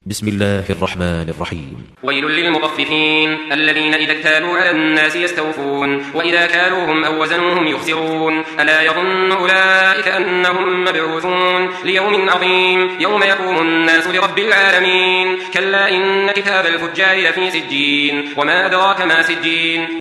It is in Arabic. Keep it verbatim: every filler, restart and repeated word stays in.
بسم الله الرحمن الرحيم. ويل للمطففين الذين إذا اكتالوا على الناس يستوفون وإذا كالوهم أو وزنوهم يخسرون ألا يظن أولئك أنهم مبعوثون ليوم عظيم يوم يقوم الناس لرب العالمين كلا إن كتاب الفجار لفي سجين وما أدراك ما سجين